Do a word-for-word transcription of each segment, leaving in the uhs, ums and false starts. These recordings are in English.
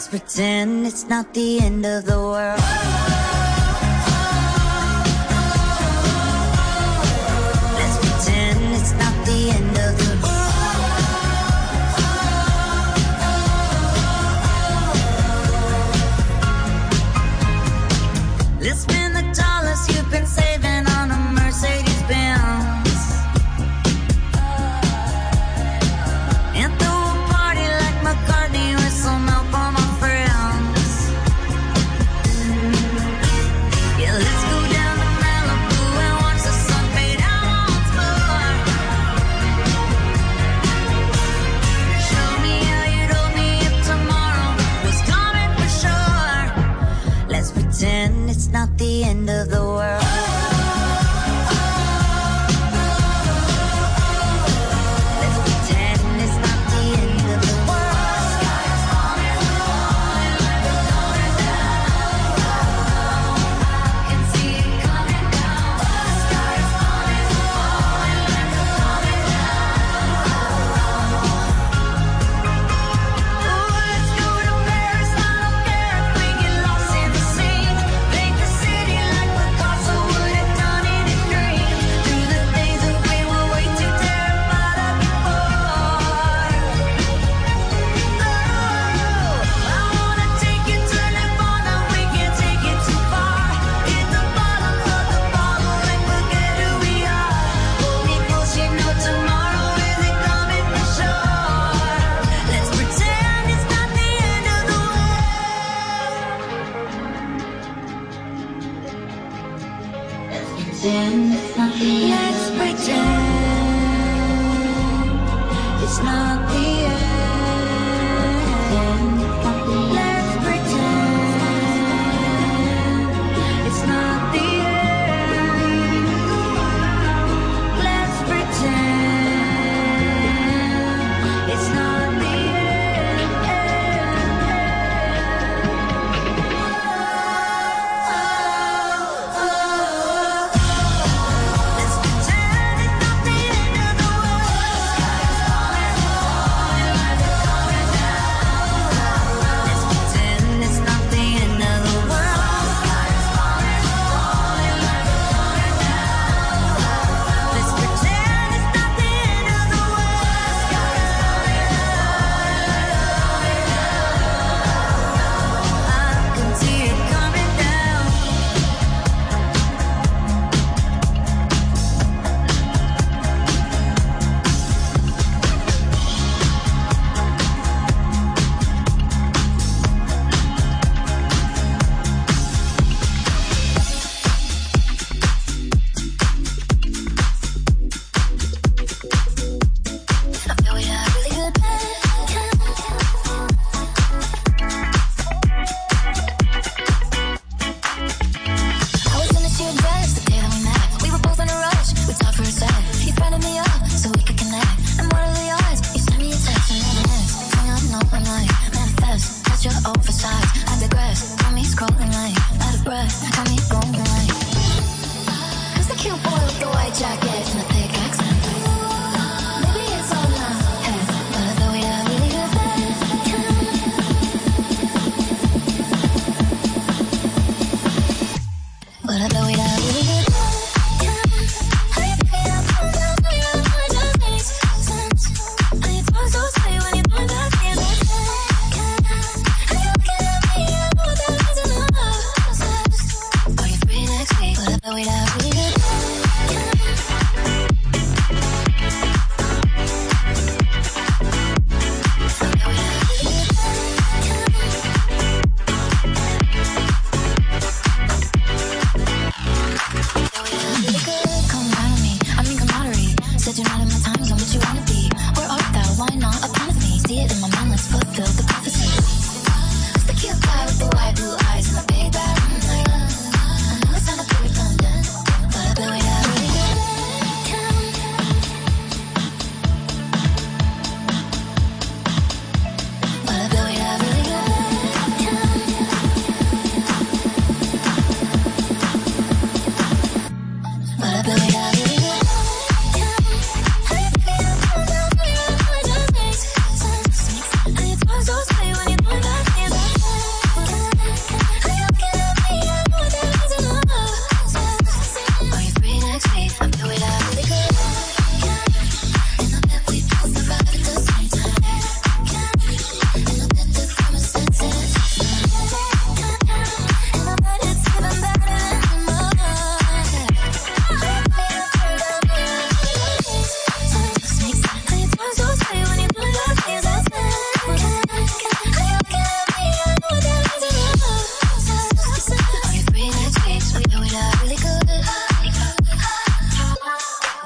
pretend it's not the end of the world. Let's pretend it's not the end of the world. Let's spend the dollars you've been saving on a Mercedes Benz. And throw a party like McCartney with some help from my friends. Yeah, let's go down to Malibu and watch the sun fade out once more. Show me how you'd hold me if tomorrow was coming for sure. Let's pretend it's not the end of the world. Let's pretend it's not the end. Let's pretend it's not the end. Let's pretend it's not the Wait, I really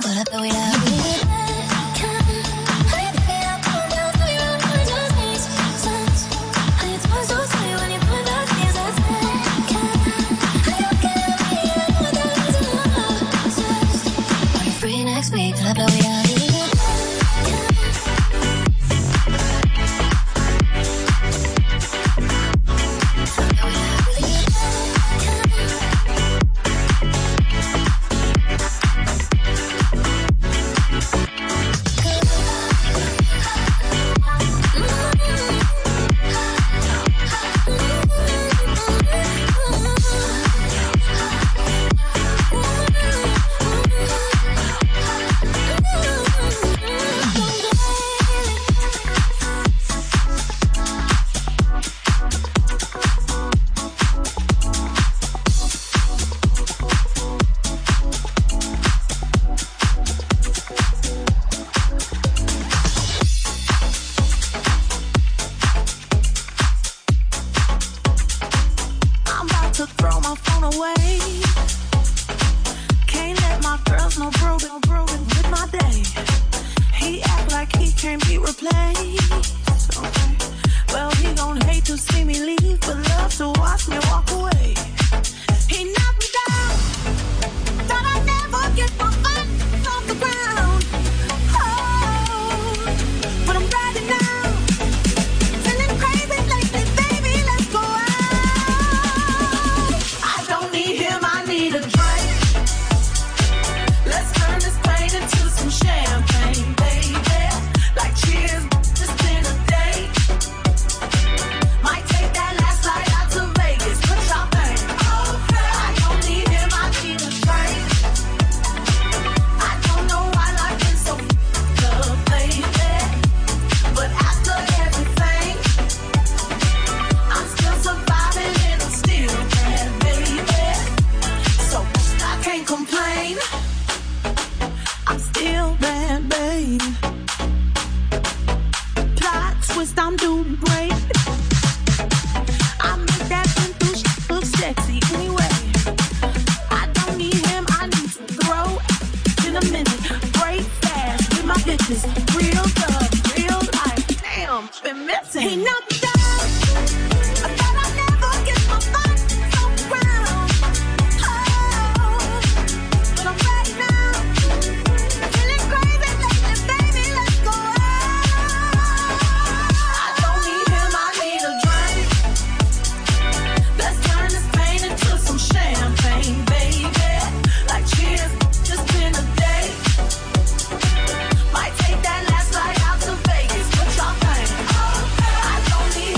Might take that last flight out to Vegas. What y'all think? I don't need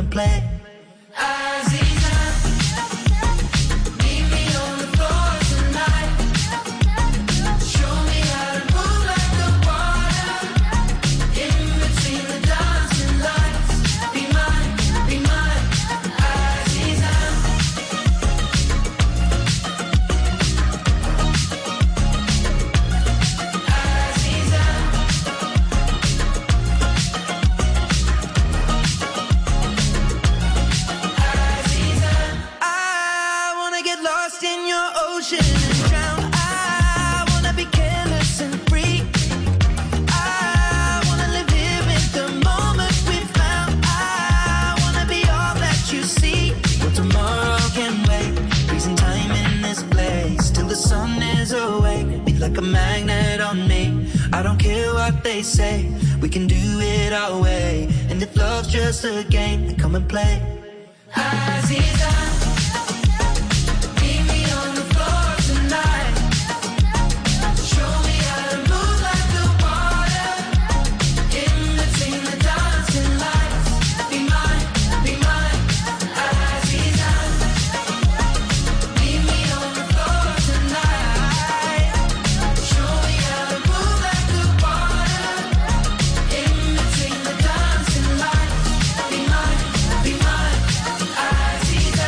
and play. Like a magnet on me. I don't care what they say, we can do it our way. And if love's just a game, then come and play. Aziza, meet me on the floor tonight. Show me how to move like the water in between the dancing lights. Be mine, be mine, Aziza. Meet me on the floor tonight. Show me how to move like the water in between the dancing lights. Be mine, be mine, Aziza.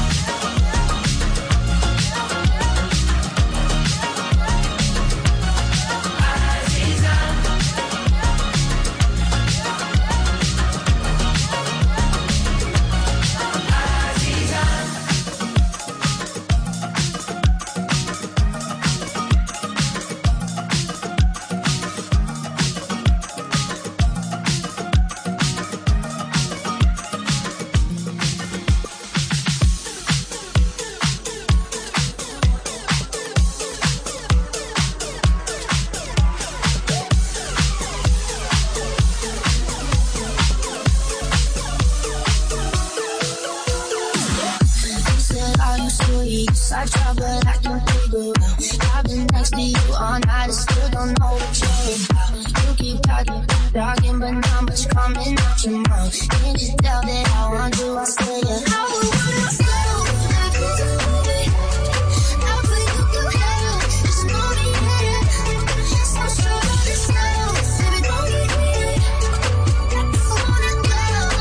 I try, but I can't figure out. I've been next to you all night, I still don't know what you're about. You keep talking, talking, but not much coming out your mouth. Can't you tell that I want you? I say it. I would wanna slow, baby. I'll put you through hell, just know me, yeah. So sure of yourself, baby, don't get it. I wanna go.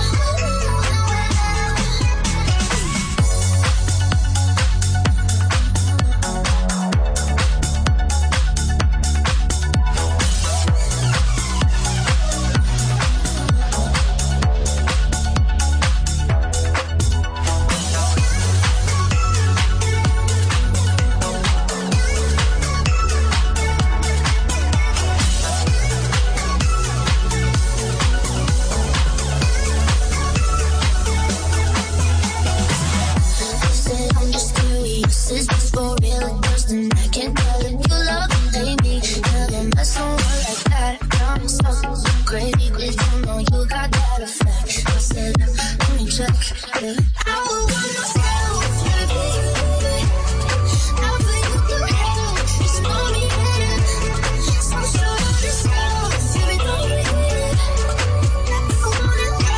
Is this for real or just an I can't tell if you love me, baby. Never met someone like that. Got me so crazy, did you know you got that effect? I said, let me check, yeah. I would wanna slow, baby. I'll put you through hell, just know me, yeah. So sure of yourself, baby, don't get it. I wanna go.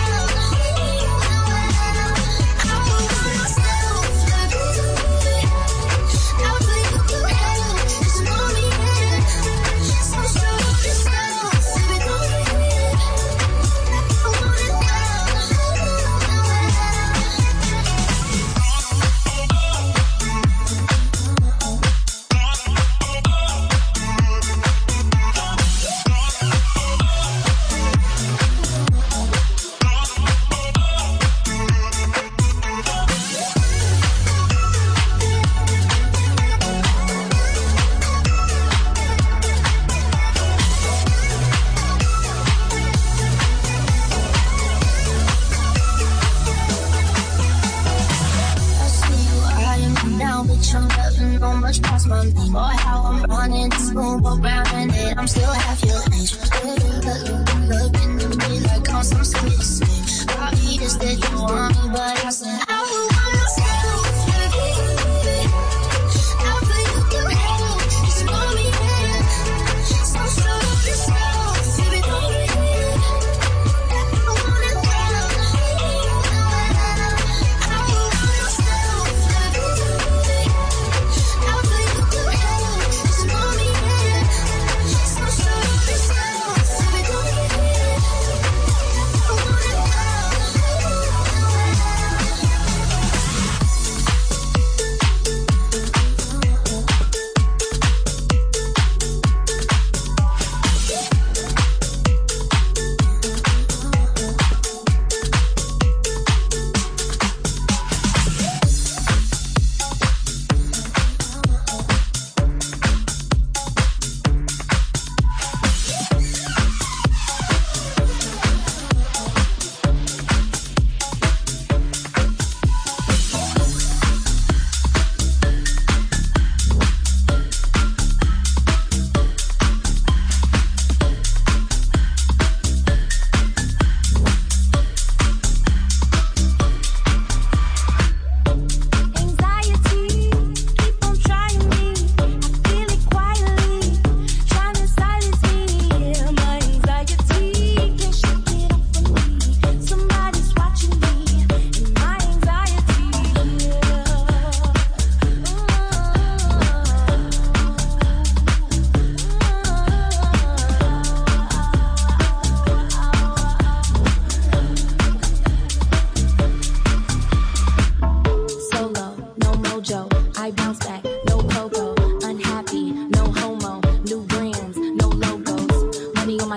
I would wanna slow, baby. I'll put you through hell, just know me, yeah. So sure of yourself, baby, don't get it. I wanna go. I see you eyeing me down, bitch, I'm never know much past my name. Or how I'm running this room, walk around and then I'm still half your age. Looking at me like on some serious thing. Probably just that you want me, but I said I would wanna slow, baby. I'll put you through hell, just know me, yeah. So sure of yourself, baby, don't get it. I wanna go.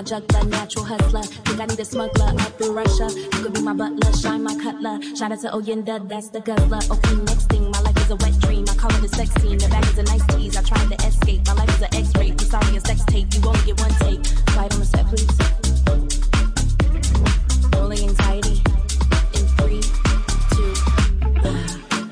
juggler, natural hustler. Think I need a smuggler up through Russia. You could be my butler, shine my cutler. Shout out to Oyenda, that's the guzzler. Okay, next thing, my life is a wet dream. I call it a sex scene. The back is a nice tease. I tried to escape. My life is an X-ray. You sorry, a sex tape. You only get one take. Slide on the set, please. Rolling anxiety. In three, two, one.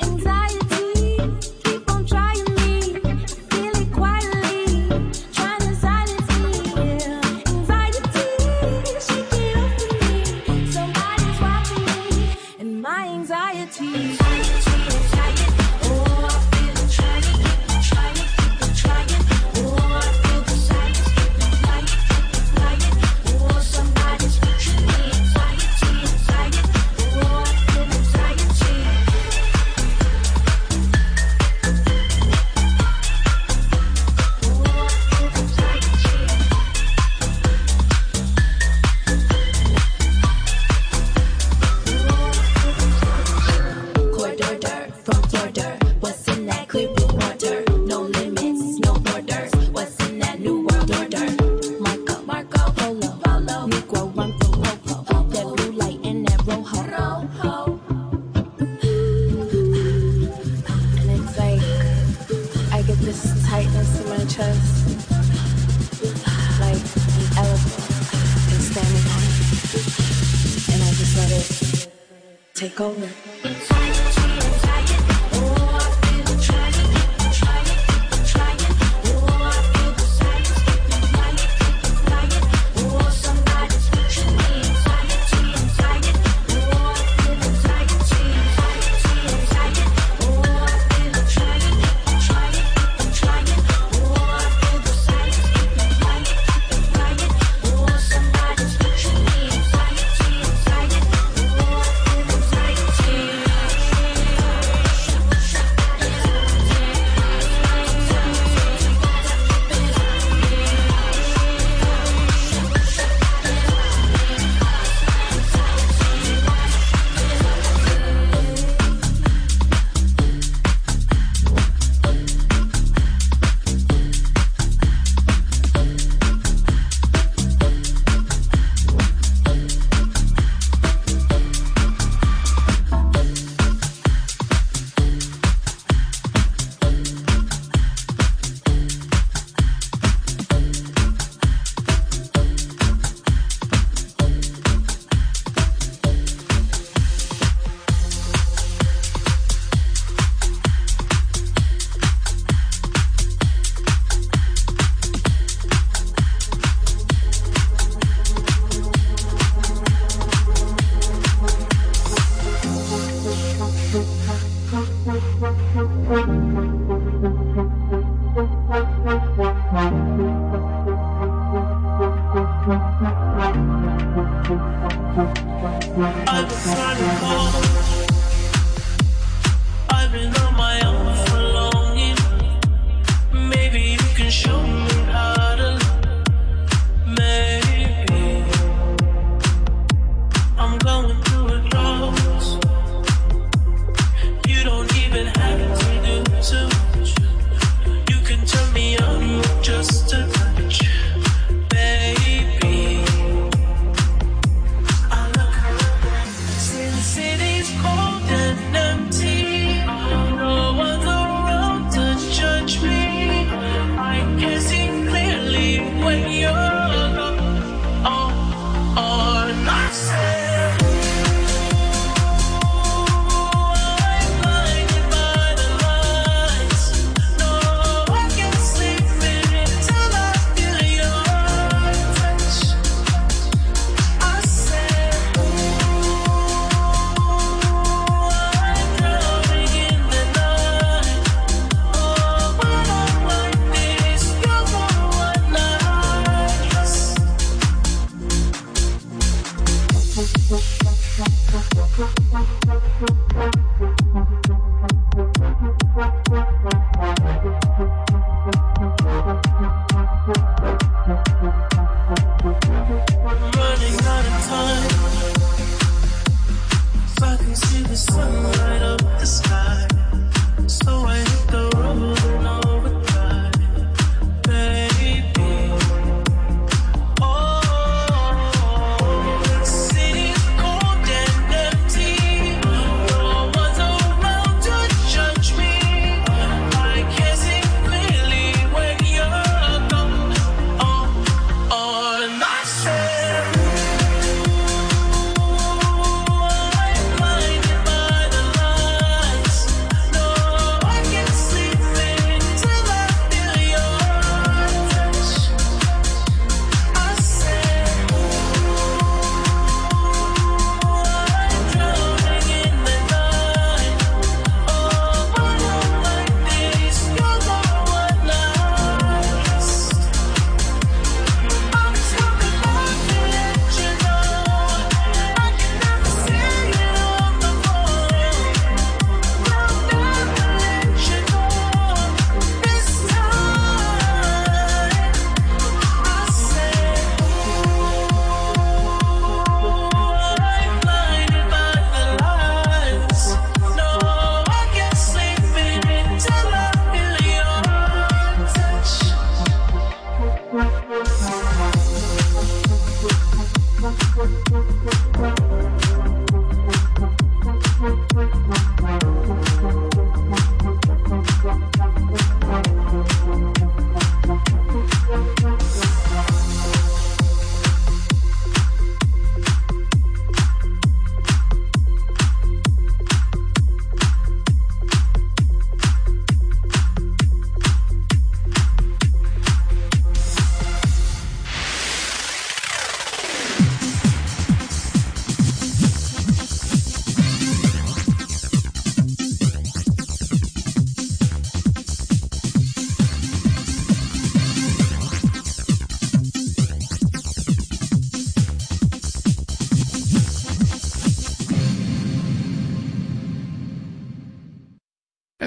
Take over.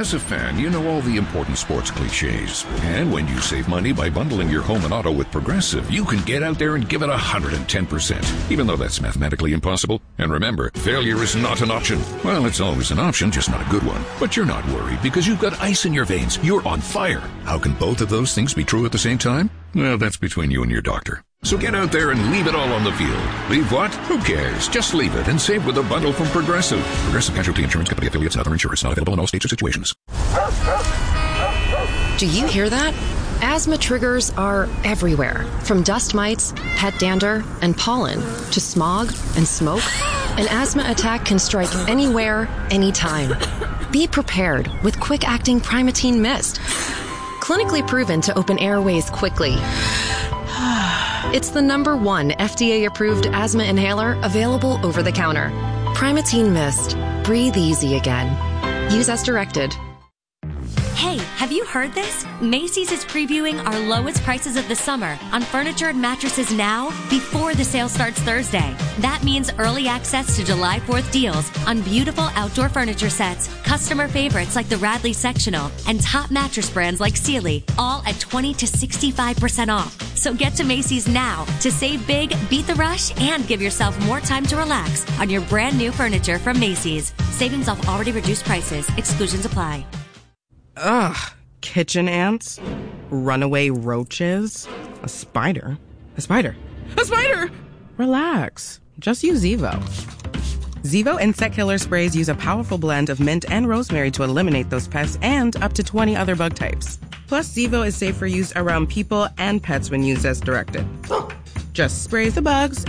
As a fan, you know all the important sports cliches. And when you save money by bundling your home and auto with Progressive, you can get out there and give it one hundred ten percent, even though that's mathematically impossible. And remember, failure is not an option. Well, it's always an option, just not a good one. But you're not worried because you've got ice in your veins. You're on fire. How can both of those things be true at the same time? Well, that's between you and your doctor. So get out there and leave it all on the field. Leave what? Who cares? Just leave it and save with a bundle from Progressive. Progressive Casualty Insurance Company affiliates and other insurers. Not available in all states or situations. Do you hear that? Asthma triggers are everywhere. From dust mites, pet dander, and pollen to smog and smoke. An asthma attack can strike anywhere, anytime. Be prepared with quick-acting Primatene Mist. Clinically proven to open airways quickly. It's the number one F D A-approved asthma inhaler available over the counter. Primatene Mist. Breathe easy again. Use as directed. Hey, have you heard this? Macy's is previewing our lowest prices of the summer on furniture and mattresses now before the sale starts Thursday. That means early access to July fourth deals on beautiful outdoor furniture sets, customer favorites like the Radley Sectional, and top mattress brands like Sealy, all at twenty to sixty-five percent off. So get to Macy's now to save big, beat the rush, and give yourself more time to relax on your brand new furniture from Macy's. Savings off already reduced prices. Exclusions apply. Ugh, kitchen ants, runaway roaches, a spider, a spider, a spider! Relax, just use Zevo. Zevo insect killer sprays use a powerful blend of mint and rosemary to eliminate those pests and up to twenty other bug types. Plus, Zevo is safe for use around people and pets when used as directed. Just spray the bugs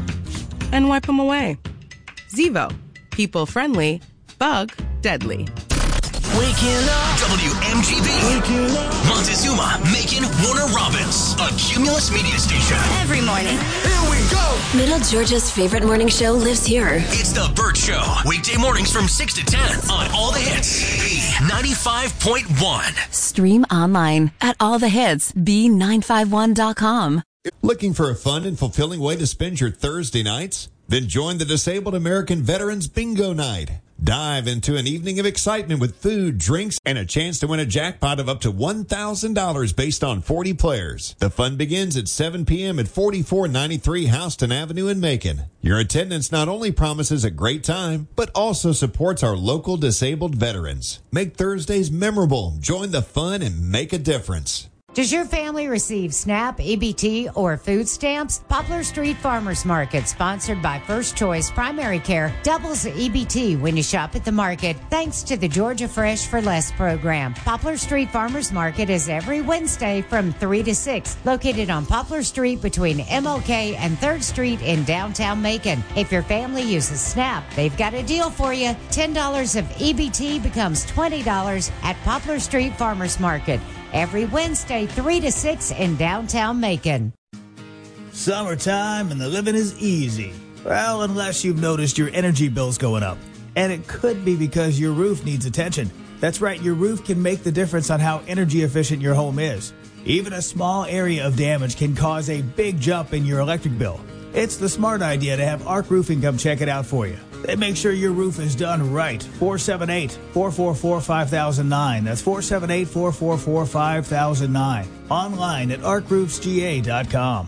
and wipe them away. Zevo, people friendly, bug deadly. Waking up. W M G B. Waking up. Montezuma, Macon, Warner Robins. A Cumulus media station. Every morning. Here we go. Middle Georgia's favorite morning show lives here. It's The Burt Show. Weekday mornings from six to ten on All the Hits. B ninety-five point one. Stream online at all the hits b nine five one dot com. Looking for a fun and fulfilling way to spend your Thursday nights? Then join the Disabled American Veterans Bingo Night. Dive into an evening of excitement with food, drinks, and a chance to win a jackpot of up to one thousand dollars based on forty players. The fun begins at seven p.m. at forty-four ninety-three Houston Avenue in Macon. Your attendance not only promises a great time, but also supports our local disabled veterans. Make Thursdays memorable. Join the fun and make a difference. Does your family receive SNAP, E B T, or food stamps? Poplar Street Farmers Market, sponsored by First Choice Primary Care, doubles the E B T when you shop at the market, thanks to the Georgia Fresh for Less program. Poplar Street Farmers Market is every Wednesday from three to six, located on Poplar Street between M L K and third Street in downtown Macon. If your family uses SNAP, they've got a deal for you. ten dollars of E B T becomes twenty dollars at Poplar Street Farmers Market. Every Wednesday, three to six in downtown Macon. Summertime and the living is easy. Well, unless you've noticed your energy bills going up. And it could be because your roof needs attention. That's right, your roof can make the difference on how energy efficient your home is. Even a small area of damage can cause a big jump in your electric bill. It's the smart idea to have Arc Roofing come check it out for you. They make sure your roof is done right. four seven eight, four four four, five thousand nine. That's four seven eight, four four four, five thousand nine. Online at arc roofs g a dot com.